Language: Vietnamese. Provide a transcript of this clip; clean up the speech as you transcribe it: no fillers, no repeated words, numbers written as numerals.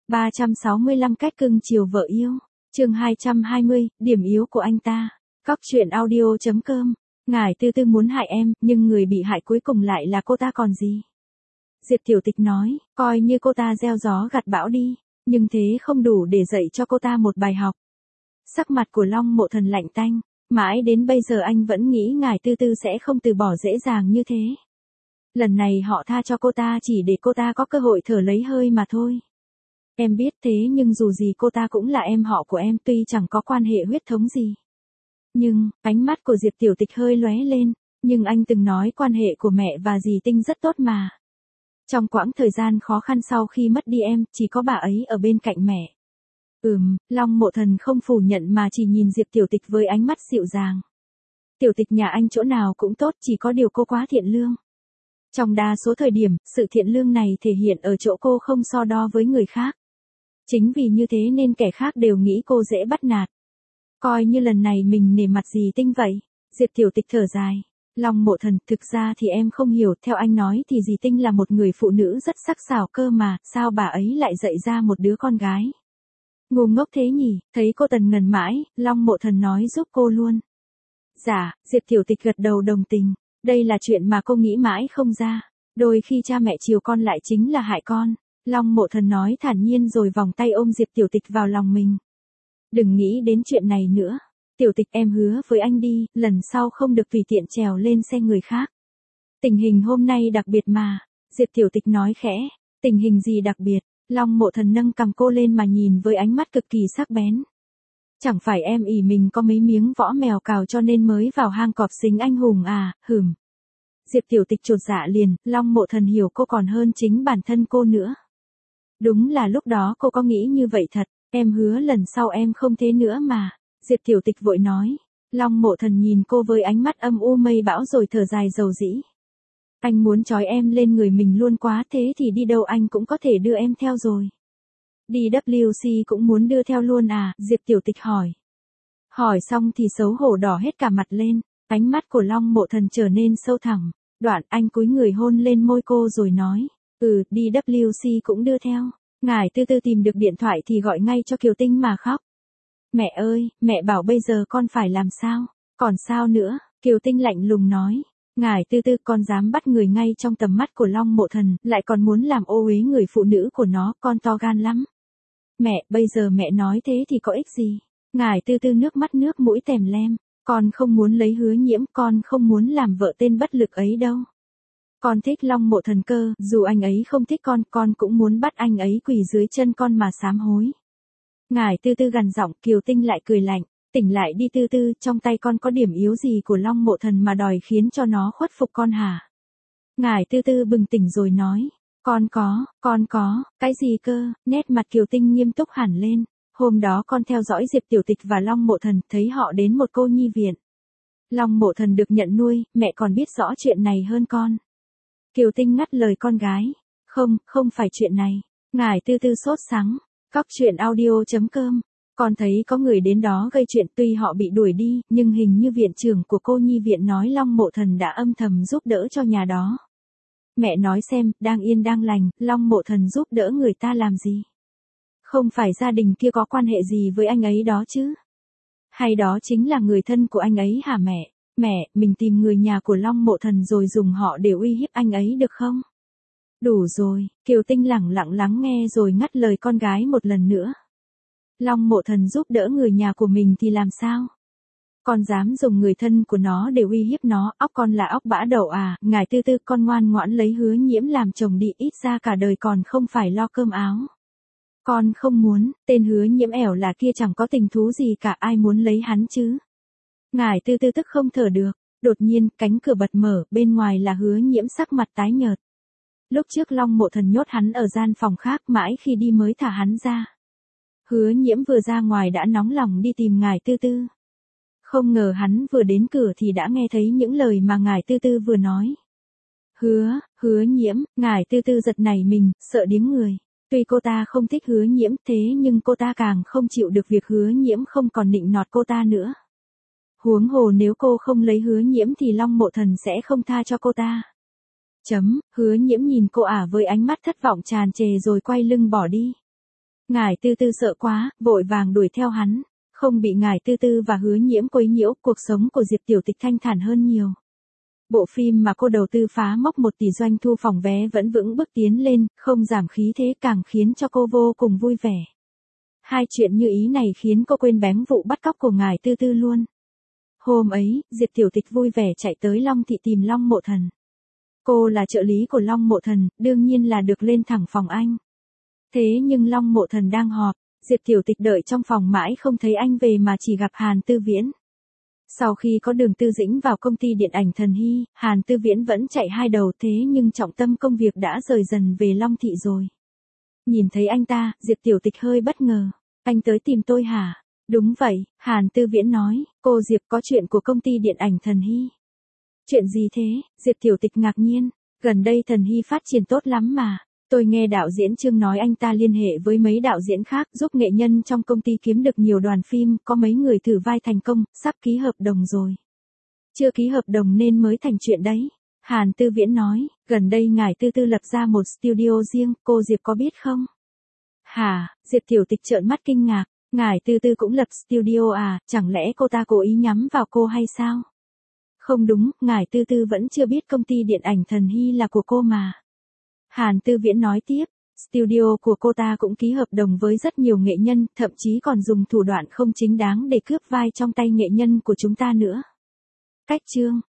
365 cách cưng chiều vợ yêu. Chương 220, điểm yếu của anh ta. Cóc truyện audio.com. Ngải Tư Tư muốn hại em, nhưng người bị hại cuối cùng lại là cô ta còn gì? Diệp Tiểu Tịch nói, coi như cô ta gieo gió gặt bão đi, nhưng thế không đủ để dạy cho cô ta một bài học. Sắc mặt của Long Mộ Thần lạnh tanh, mãi đến bây giờ anh vẫn nghĩ Ngải Tư Tư sẽ không từ bỏ dễ dàng như thế. Lần này họ tha cho cô ta chỉ để cô ta có cơ hội thở lấy hơi mà thôi. Em biết thế, nhưng dù gì cô ta cũng là em họ của em, tuy chẳng có quan hệ huyết thống gì. Nhưng, ánh mắt của Diệp Tiểu Tịch hơi lóe lên, nhưng anh từng nói quan hệ của mẹ và dì Tinh rất tốt mà. Trong quãng thời gian khó khăn sau khi mất đi em, chỉ có bà ấy ở bên cạnh mẹ. Long Mộ Thần không phủ nhận mà chỉ nhìn Diệp Tiểu Tịch với ánh mắt dịu dàng. Tiểu Tịch nhà anh chỗ nào cũng tốt, chỉ có điều cô quá thiện lương. Trong đa số thời điểm, sự thiện lương này thể hiện ở chỗ cô không so đo với người khác. Chính vì như thế nên kẻ khác đều nghĩ cô dễ bắt nạt. Coi như lần này mình nể mặt dì Tinh vậy. Diệp Tiểu Tịch thở dài. Long Mộ Thần, thực ra thì em không hiểu, theo anh nói thì dì Tinh là một người phụ nữ rất sắc sảo cơ mà, sao bà ấy lại dạy ra một đứa con gái? Ngu ngốc thế nhỉ? Thấy cô tần ngần mãi, Long Mộ Thần nói giúp cô luôn. Dạ, Diệp Tiểu Tịch gật đầu đồng tình. Đây là chuyện mà cô nghĩ mãi không ra. Đôi khi cha mẹ chiều con lại chính là hại con. Long Mộ Thần nói thản nhiên rồi vòng tay ôm Diệp Tiểu Tịch vào lòng mình. Đừng nghĩ đến chuyện này nữa. Tiểu Tịch, em hứa với anh đi, lần sau không được tùy tiện trèo lên xe người khác. Tình hình hôm nay đặc biệt mà. Diệp Tiểu Tịch nói khẽ. Tình hình gì đặc biệt? Long Mộ Thần nâng cằm cô lên mà nhìn với ánh mắt cực kỳ sắc bén. Chẳng phải em ỷ mình có mấy miếng võ mèo cào cho nên mới vào hang cọp xính anh hùng à, hửm. Diệp Tiểu Tịch chột dạ liền, Long Mộ Thần hiểu cô còn hơn chính bản thân cô nữa. Đúng là lúc đó cô có nghĩ như vậy thật, em hứa lần sau em không thế nữa mà. Diệp Tiểu Tịch vội nói. Long Mộ Thần nhìn cô với ánh mắt âm u mây bão rồi thở dài dầu dĩ. Anh muốn trói em lên người mình luôn quá, thế thì đi đâu anh cũng có thể đưa em theo rồi. Đi WC cũng muốn đưa theo luôn à? Diệp Tiểu Tịch hỏi. Hỏi xong thì xấu hổ đỏ hết cả mặt lên, ánh mắt của Long Mộ Thần trở nên sâu thẳm. Đoạn anh cúi người hôn lên môi cô rồi nói. Đi WC cũng đưa theo. Ngải Tư Tư tìm được điện thoại thì gọi ngay cho Kiều Tinh mà khóc. Mẹ ơi, mẹ bảo bây giờ con phải làm sao? Còn sao nữa? Kiều Tinh lạnh lùng nói. Ngải Tư Tư, con dám bắt người ngay trong tầm mắt của Long Mộ Thần, lại còn muốn làm ô uế người phụ nữ của nó, con to gan lắm. Mẹ, bây giờ mẹ nói thế thì có ích gì? Ngải Tư Tư nước mắt nước mũi tèm lem. Con không muốn lấy Hứa Nhiễm, con không muốn làm vợ tên bất lực ấy đâu. Con thích Long Mộ Thần cơ, dù anh ấy không thích con cũng muốn bắt anh ấy quỳ dưới chân con mà sám hối. Ngải Tư Tư gằn giọng. Kiều Tinh lại cười lạnh. Tỉnh lại đi Tư Tư, trong tay con có điểm yếu gì của Long Mộ Thần mà đòi khiến cho nó khuất phục con hả? Ngải Tư Tư bừng tỉnh rồi nói. Con có, cái gì cơ? Nét mặt Kiều Tinh nghiêm túc hẳn lên. Hôm đó con theo dõi Diệp Tiểu Tịch và Long Mộ Thần, thấy họ đến một cô nhi viện. Long Mộ Thần được nhận nuôi, mẹ còn biết rõ chuyện này hơn con. Kiều Tinh ngắt lời con gái. Không phải chuyện này. Ngải Tư Tư sốt sắng. Cóc truyện audio.com. Con thấy có người đến đó gây chuyện, tuy họ bị đuổi đi, nhưng hình như viện trưởng của cô nhi viện nói Long Mộ Thần đã âm thầm giúp đỡ cho nhà đó. Mẹ nói xem, đang yên đang lành, Long Mộ Thần giúp đỡ người ta làm gì? Không phải gia đình kia có quan hệ gì với anh ấy đó chứ? Hay đó chính là người thân của anh ấy hả mẹ? Mẹ, mình tìm người nhà của Long Mộ Thần rồi dùng họ để uy hiếp anh ấy được không? Đủ rồi. Kiều Tinh lẳng lặng lắng nghe rồi ngắt lời con gái một lần nữa. Long Mộ Thần giúp đỡ người nhà của mình thì làm sao? Con dám dùng người thân của nó để uy hiếp nó, óc con là óc bã đậu à? Ngải Tư Tư, con ngoan ngoãn lấy Hứa Nhiễm làm chồng đi, ít ra cả đời còn không phải lo cơm áo. Con không muốn, tên Hứa Nhiễm ẻo là kia chẳng có tình thú gì cả, ai muốn lấy hắn chứ? Ngải Tư Tư tức không thở được. Đột nhiên, cánh cửa bật mở, bên ngoài là Hứa Nhiễm sắc mặt tái nhợt. Lúc trước Long Mộ Thần nhốt hắn ở gian phòng khác, mãi khi đi mới thả hắn ra. Hứa Nhiễm vừa ra ngoài đã nóng lòng đi tìm Ngải Tư Tư. Không ngờ hắn vừa đến cửa thì đã nghe thấy những lời mà Ngải Tư Tư vừa nói. Hứa Nhiễm. Ngải Tư Tư giật nảy mình, sợ điếng người. Tuy cô ta không thích Hứa Nhiễm, thế nhưng cô ta càng không chịu được việc Hứa Nhiễm không còn nịnh nọt cô ta nữa. Huống hồ nếu cô không lấy Hứa Nhiễm thì Long Mộ Thần sẽ không tha cho cô ta. Hứa Nhiễm nhìn cô ả với ánh mắt thất vọng tràn trề rồi quay lưng bỏ đi. Ngải Tư Tư sợ quá, vội vàng đuổi theo hắn. Không bị Ngải Tư Tư và Hứa Nhiễm quấy nhiễu, cuộc sống của Diệp Tiểu Tịch thanh thản hơn nhiều. Bộ phim mà cô đầu tư phá mốc 1 tỷ doanh thu phòng vé vẫn vững bước tiến lên, không giảm khí thế, càng khiến cho cô vô cùng vui vẻ. Hai chuyện như ý này khiến cô quên bén vụ bắt cóc của Ngải Tư Tư luôn. Hôm ấy, Diệp Tiểu Tịch vui vẻ chạy tới Long Thị tìm Long Mộ Thần. Cô là trợ lý của Long Mộ Thần, đương nhiên là được lên thẳng phòng anh. Thế nhưng Long Mộ Thần đang họp, Diệp Tiểu Tịch đợi trong phòng mãi không thấy anh về mà chỉ gặp Hàn Tư Viễn. Sau khi có Đường Tư Dĩnh vào công ty điện ảnh Thần Hy, Hàn Tư Viễn vẫn chạy hai đầu, thế nhưng trọng tâm công việc đã rời dần về Long Thị rồi. Nhìn thấy anh ta, Diệp Tiểu Tịch hơi bất ngờ. Anh tới tìm tôi hả? Đúng vậy, Hàn Tư Viễn nói, cô Diệp có chuyện của công ty điện ảnh Thần Hy. Chuyện gì thế? Diệp Tiểu Tịch ngạc nhiên, gần đây Thần Hy phát triển tốt lắm mà. Tôi nghe đạo diễn Trương nói anh ta liên hệ với mấy đạo diễn khác giúp nghệ nhân trong công ty kiếm được nhiều đoàn phim, có mấy người thử vai thành công, sắp ký hợp đồng rồi. Chưa ký hợp đồng nên mới thành chuyện đấy. Hàn Tư Viễn nói, gần đây Ngải Tư Tư lập ra một studio riêng, cô Diệp có biết không? Hả? Diệp Tiểu Tịch trợn mắt kinh ngạc, Ngải Tư Tư cũng lập studio à, chẳng lẽ cô ta cố ý nhắm vào cô hay sao? Không đúng, Ngải Tư Tư vẫn chưa biết công ty điện ảnh Thần Hy là của cô mà. Hàn Tư Viễn nói tiếp, studio của cô ta cũng ký hợp đồng với rất nhiều nghệ nhân, thậm chí còn dùng thủ đoạn không chính đáng để cướp vai trong tay nghệ nhân của chúng ta nữa. Cách chương